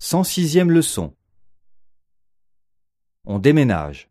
106e leçon. On déménage.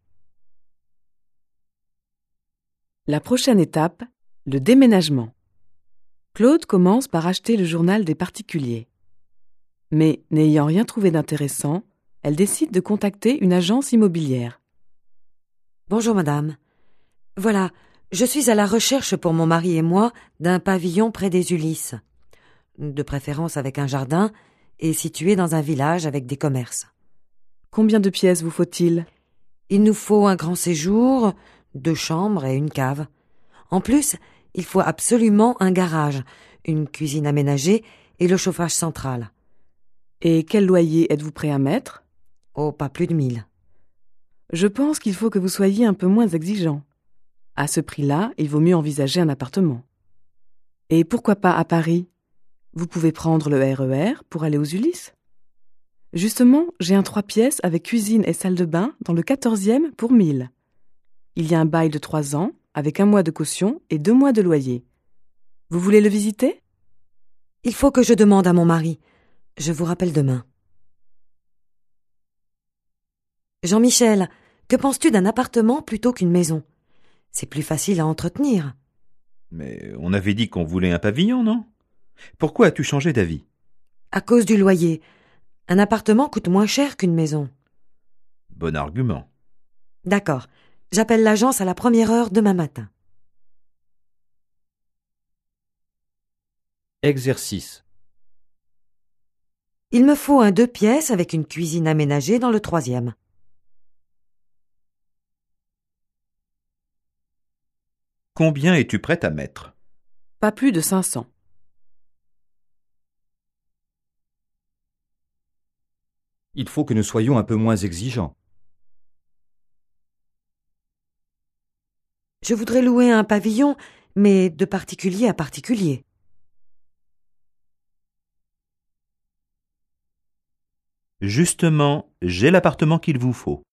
La prochaine étape, le déménagement. Claude commence par acheter le journal des particuliers. Mais, n'ayant rien trouvé d'intéressant, elle décide de contacter une agence immobilière. Bonjour madame. Voilà, je suis à la recherche pour mon mari et moi d'un pavillon près des Ulysses. De préférence avec un jardin et situé dans un village avec des commerces. Combien de pièces vous faut-il ? Il nous faut un grand séjour, 2 chambres et une cave. En plus, il faut absolument un garage, une cuisine aménagée et le chauffage central. Et quel loyer êtes-vous prêt à mettre ? Oh, pas plus de 1000. Je pense qu'il faut que vous soyez un peu moins exigeant. À ce prix-là, il vaut mieux envisager un appartement. Et pourquoi pas à Paris ? Vous pouvez prendre le RER pour aller aux Ulysses. Justement, j'ai un 3 pièces avec cuisine et salle de bain dans le 14e pour 1000. Il y a un bail de 3 ans avec 1 mois de caution et 2 mois de loyer. Vous voulez le visiter ? Il faut que je demande à mon mari. Je vous rappelle demain. Jean-Michel, que penses-tu d'un appartement plutôt qu'une maison ? C'est plus facile à entretenir. Mais on avait dit qu'on voulait un pavillon, non ? Pourquoi as-tu changé d'avis ? À cause du loyer. Un appartement coûte moins cher qu'une maison. Bon argument. D'accord. J'appelle l'agence à la 1re heure demain matin. Exercice. Il me faut un 2 pièces avec une cuisine aménagée dans le 3e. Combien es-tu prête à mettre ? Pas plus de 500. Il faut que nous soyons un peu moins exigeants. Je voudrais louer un pavillon, mais de particulier à particulier. Justement, j'ai l'appartement qu'il vous faut.